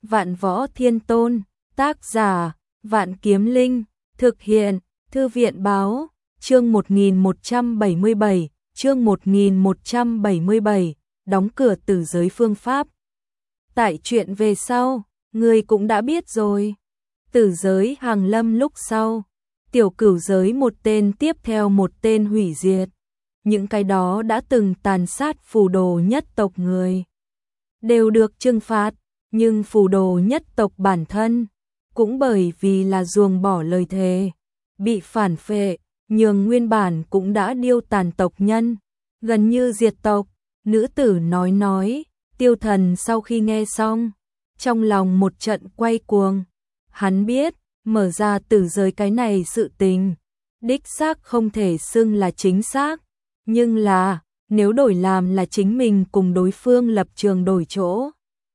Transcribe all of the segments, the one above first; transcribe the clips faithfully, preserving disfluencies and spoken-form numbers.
Vạn Võ Thiên Tôn, tác giả, Vạn Kiếm Linh, thực hiện, Thư viện báo, chương một nghìn một trăm bảy mươi bảy, chương một nghìn một trăm bảy mươi bảy, đóng cửa tử giới phương pháp. Tại chuyện về sau, người cũng đã biết rồi. Tử giới hàng lâm lúc sau, tiểu cửu giới một tên tiếp theo một tên hủy diệt. Những cái đó đã từng tàn sát phù đồ nhất tộc người đều được trừng phạt, nhưng phù đồ nhất tộc bản thân cũng bởi vì là ruồng bỏ lời thề, bị phản phệ, nhường nguyên bản cũng đã điêu tàn tộc nhân, gần như diệt tộc. Nữ tử nói nói, Tiêu Thần sau khi nghe xong, trong lòng một trận quay cuồng. Hắn biết, mở ra tử giới cái này sự tình, đích xác không thể xưng là chính xác, nhưng là, nếu đổi làm là chính mình cùng đối phương lập trường đổi chỗ,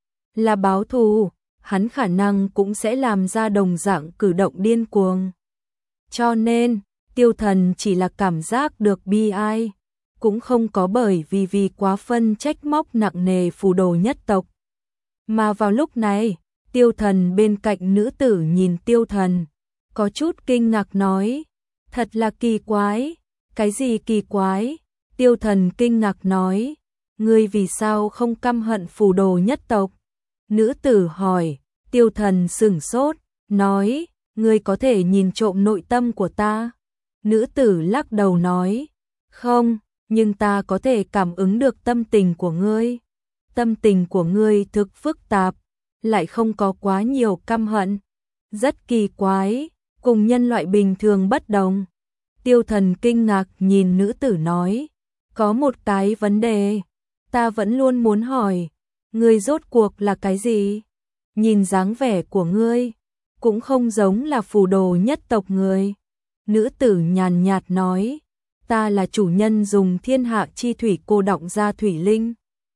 là báo thù, hắn khả năng cũng sẽ làm ra đồng dạng cử động điên cuồng. Cho nên, Tiêu Thần chỉ là cảm giác được bi ai, cũng không có bởi vì vì quá phân trách móc nặng nề phù đồ nhất tộc. Mà vào lúc này, Tiêu Thần bên cạnh nữ tử nhìn Tiêu Thần, có chút kinh ngạc nói, thật là kỳ quái. Cái gì kỳ quái? Tiêu Thần kinh ngạc nói, ngươi vì sao không căm hận phù đồ nhất tộc? Nữ tử hỏi. Tiêu Thần sửng sốt, nói, ngươi có thể nhìn trộm nội tâm của ta. Nữ tử lắc đầu nói, không, nhưng ta có thể cảm ứng được tâm tình của ngươi. Tâm tình của ngươi thực phức tạp, lại không có quá nhiều căm hận. Rất kỳ quái, cùng nhân loại bình thường bất đồng. Tiêu Thần kinh ngạc nhìn nữ tử nói, có một cái vấn đề, ta vẫn luôn muốn hỏi, ngươi rốt cuộc là cái gì? Nhìn dáng vẻ của ngươi, cũng không giống là phù đồ nhất tộc người. Nữ tử nhàn nhạt nói, ta là chủ nhân dùng thiên hạ chi thủy cô đọng ra thủy linh.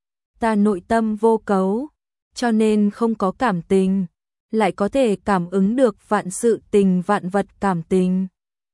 Ta nội tâm vô cấu, cho nên không có cảm tình, lại có thể cảm ứng được vạn sự tình vạn vật cảm tình.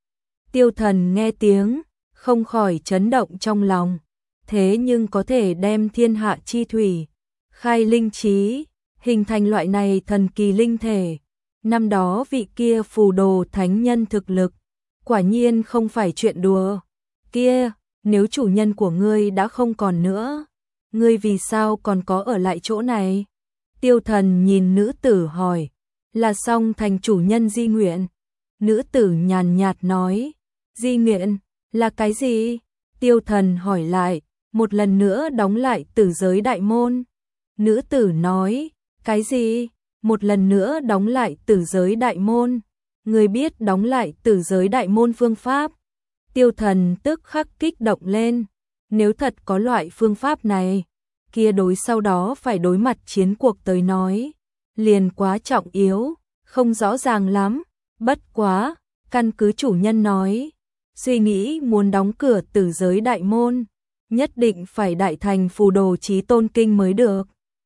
Tiêu Thần nghe tiếng, không khỏi chấn động trong lòng, thế nhưng có thể đem thiên hạ chi thủy, khai linh trí, hình thành loại này thần kỳ linh thể. Năm đó vị kia phù đồ thánh nhân thực lực, quả nhiên không phải chuyện đùa. Kia, nếu chủ nhân của ngươi đã không còn nữa, ngươi vì sao còn có ở lại chỗ này? Tiêu Thần nhìn nữ tử hỏi, là xong thành chủ nhân di nguyện. Nữ tử nhàn nhạt nói, di nguyện, là cái gì? Tiêu Thần hỏi lại, một lần nữa đóng lại tử giới đại môn. Nữ tử nói, cái gì? Một lần nữa đóng lại tử giới đại môn. Người biết đóng lại tử giới đại môn phương pháp. Tiêu Thần tức khắc kích động lên. Nếu thật có loại phương pháp này, kia đối sau đó phải đối mặt chiến cuộc tới nói, liền quá trọng yếu, không rõ ràng lắm. Bất quá, căn cứ chủ nhân nói, suy nghĩ muốn đóng cửa tử giới đại môn, nhất định phải đại thành phù đồ chí tôn kinh mới được.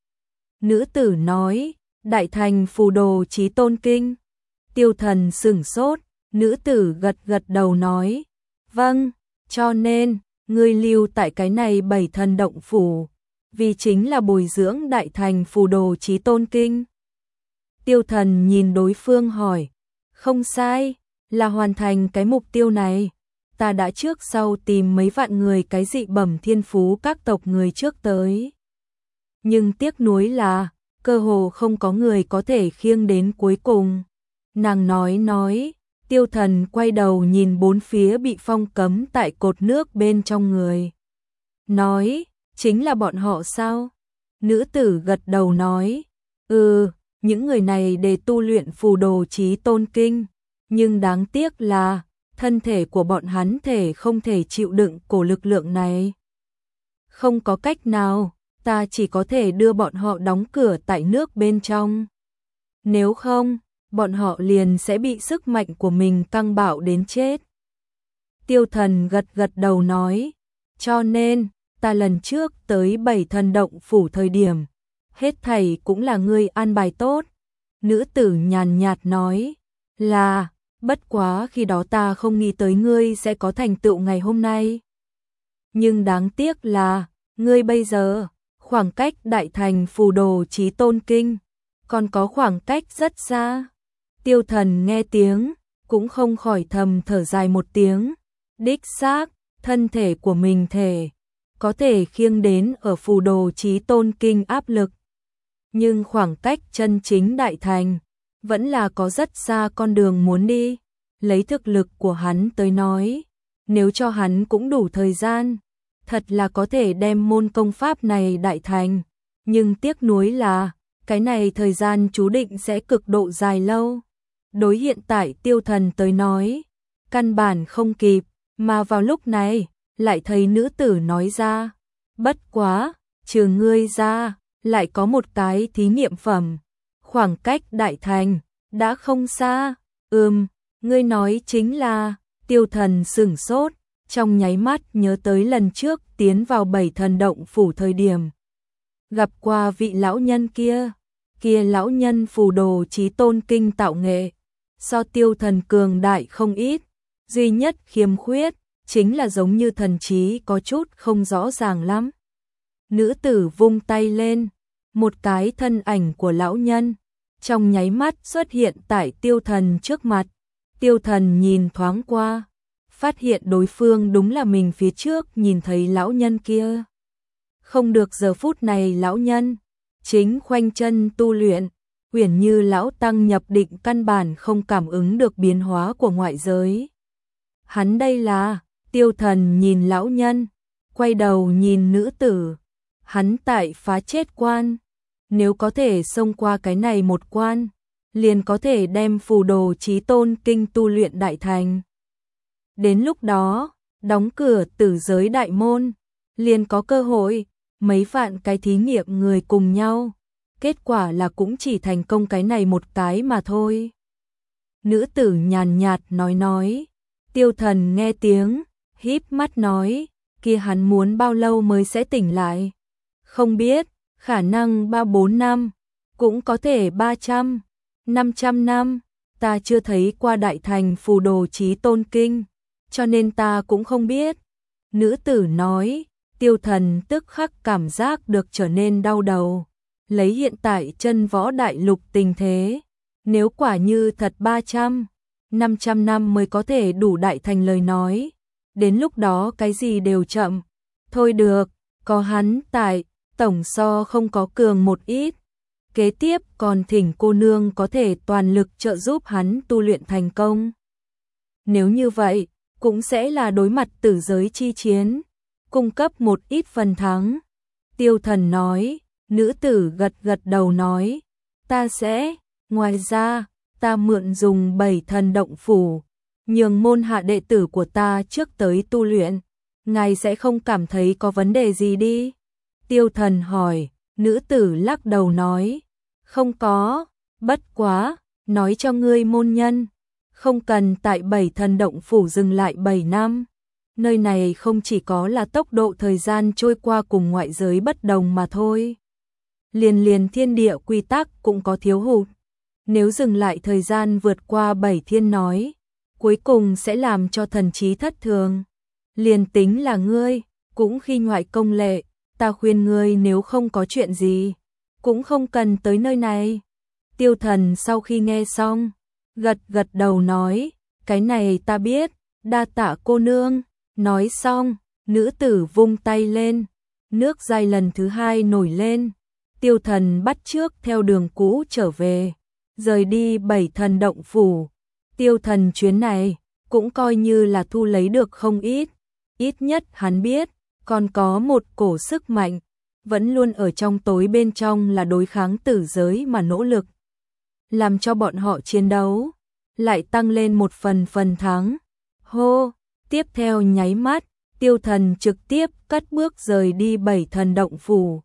Nữ tử nói, đại thành phù đồ chí tôn kinh. Tiêu Thần sửng sốt, nữ tử gật gật đầu nói, vâng, cho nên, ngươi lưu tại cái này bảy thần động phủ, vì chính là bồi dưỡng đại thành phù đồ chí tôn kinh. Tiêu Thần nhìn đối phương hỏi, không sai, là hoàn thành cái mục tiêu này. Ta đã trước sau tìm mấy vạn người cái dị bẩm thiên phú các tộc người trước tới. Nhưng tiếc nuối là, cơ hồ không có người có thể khiêng đến cuối cùng. Nàng nói nói, Tiêu Thần quay đầu nhìn bốn phía bị phong cấm tại cột nước bên trong người. Nói, chính là bọn họ sao? Nữ tử gật đầu nói, ừ, những người này để tu luyện phù đồ chí tôn kinh. Nhưng đáng tiếc là, thân thể của bọn hắn thể không thể chịu đựng cổ lực lượng này. Không có cách nào, ta chỉ có thể đưa bọn họ đóng cửa tại nước bên trong. Nếu không, bọn họ liền sẽ bị sức mạnh của mình căng bạo đến chết. Tiêu Thần gật gật đầu nói, cho nên, ta lần trước tới bảy thần động phủ thời điểm, hết thảy cũng là ngươi an bài tốt. Nữ tử nhàn nhạt nói, là, bất quá khi đó ta không nghĩ tới ngươi sẽ có thành tựu ngày hôm nay. Nhưng đáng tiếc là, ngươi bây giờ, khoảng cách đại thành phù đồ chí tôn kinh, còn có khoảng cách rất xa. Tiêu Thần nghe tiếng, cũng không khỏi thầm thở dài một tiếng. Đích xác, thân thể của mình thể có thể khiêng đến ở Phù Đồ Chí Tôn Kinh áp lực. Nhưng khoảng cách chân chính đại thành, vẫn là có rất xa con đường muốn đi. Lấy thực lực của hắn tới nói, nếu cho hắn cũng đủ thời gian, thật là có thể đem môn công pháp này đại thành. Nhưng tiếc nuối là, cái này thời gian chú định sẽ cực độ dài lâu. Đối hiện tại Tiêu Thần tới nói, căn bản không kịp, mà vào lúc này, lại thấy nữ tử nói ra, bất quá, trừ ngươi ra, lại có một cái thí nghiệm phẩm, khoảng cách đại thành, đã không xa. Ừm, ngươi nói chính là, Tiêu Thần sửng sốt, trong nháy mắt nhớ tới lần trước tiến vào Bảy Thần Động phủ thời điểm. Gặp qua vị lão nhân kia, kia lão nhân Phù Đồ Chí Tôn Kinh tạo nghệ, so Tiêu Thần cường đại không ít, duy nhất khiếm khuyết, chính là giống như thần trí có chút không rõ ràng lắm. Nữ tử vung tay lên, một cái thân ảnh của lão nhân, trong nháy mắt xuất hiện tại Tiêu Thần trước mặt. Tiêu Thần nhìn thoáng qua, phát hiện đối phương đúng là mình phía trước nhìn thấy lão nhân kia. Không được, giờ phút này lão nhân chính khoanh chân tu luyện, uyển như lão tăng nhập định, căn bản không cảm ứng được biến hóa của ngoại giới. Hắn đây là, Tiêu Thần nhìn lão nhân, quay đầu nhìn nữ tử, hắn tại phá chết quan, nếu có thể xông qua cái này một quan, liền có thể đem Phù Đồ Chí Tôn Kinh tu luyện đại thành. Đến lúc đó, đóng cửa tử giới đại môn, liền có cơ hội, mấy vạn cái thí nghiệm người cùng nhau, kết quả là cũng chỉ thành công cái này một cái mà thôi. Nữ tử nhàn nhạt nói nói, Tiêu Thần nghe tiếng, híp mắt nói, kia hắn muốn bao lâu mới sẽ tỉnh lại? Không biết, khả năng ba bốn năm, cũng có thể ba trăm, năm trăm năm, ta chưa thấy qua đại thành Phù Đồ Chí Tôn Kinh, cho nên ta cũng không biết. Nữ tử nói, Tiêu Thần tức khắc cảm giác được trở nên đau đầu. Lấy hiện tại chân võ đại lục tình thế, nếu quả như thật ba trăm, năm trăm năm mới có thể đủ đại thành lời nói, đến lúc đó cái gì đều chậm. Thôi được, có hắn tại, tổng so không có cường một ít. Kế tiếp còn thỉnh cô nương có thể toàn lực trợ giúp hắn tu luyện thành công. Nếu như vậy, cũng sẽ là đối mặt tử giới chi chiến, cung cấp một ít phần thắng. Tiêu Thần nói, nữ tử gật gật đầu nói, ta sẽ, ngoài ra, ta mượn dùng Bảy Thần Động phủ, nhường môn hạ đệ tử của ta trước tới tu luyện, ngài sẽ không cảm thấy có vấn đề gì đi. Tiêu Thần hỏi, nữ tử lắc đầu nói, không có, bất quá, nói cho ngươi môn nhân, không cần tại Bảy Thần Động phủ dừng lại bảy năm. Nơi này không chỉ có là tốc độ thời gian trôi qua cùng ngoại giới bất đồng mà thôi. Liền liền thiên địa quy tắc cũng có thiếu hụt. Nếu dừng lại thời gian vượt qua bảy thiên nói, cuối cùng sẽ làm cho thần trí thất thường. Liền tính là ngươi, cũng khi ngoại công lệ, ta khuyên ngươi nếu không có chuyện gì, cũng không cần tới nơi này. Tiêu Thần sau khi nghe xong, gật gật đầu nói, cái này ta biết, đa tạ cô nương. Nói xong, nữ tử vung tay lên, nước dai lần thứ hai nổi lên. Tiêu Thần bắt trước theo đường cũ trở về, rời đi Bảy Thần Động phủ. Tiêu Thần chuyến này cũng coi như là thu lấy được không ít, ít nhất hắn biết, còn có một cổ sức mạnh, vẫn luôn ở trong tối bên trong là đối kháng tử giới mà nỗ lực, làm cho bọn họ chiến đấu, lại tăng lên một phần phần thắng. Hô! Tiếp theo nháy mắt, Tiêu Thần trực tiếp cất bước rời đi Bảy Thần Động phủ.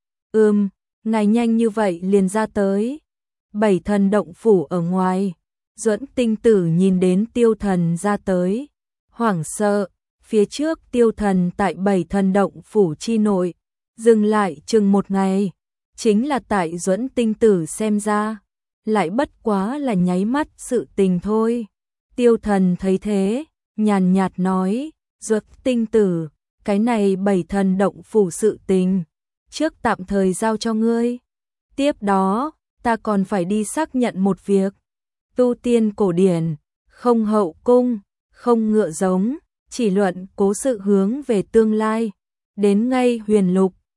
Ừm, ngài nhanh như vậy liền ra tới. Bảy Thần Động phủ ở ngoài, Duẫn Tinh Tử nhìn đến Tiêu Thần ra tới, hoảng sợ. Phía trước Tiêu Thần tại Bảy Thần Động phủ chi nội, dừng lại chừng một ngày, chính là tại Duẫn Tinh Tử xem ra, lại bất quá là nháy mắt sự tình thôi. Tiêu Thần thấy thế, nhàn nhạt nói, Duẫn Tinh Tử, cái này Bảy Thần Động phủ sự tình, trước tạm thời giao cho ngươi. Tiếp đó, ta còn phải đi xác nhận một việc. Tu tiên cổ điển, không hậu cung, không ngựa giống, chỉ luận cố sự hướng về tương lai. Đến ngay huyền lục,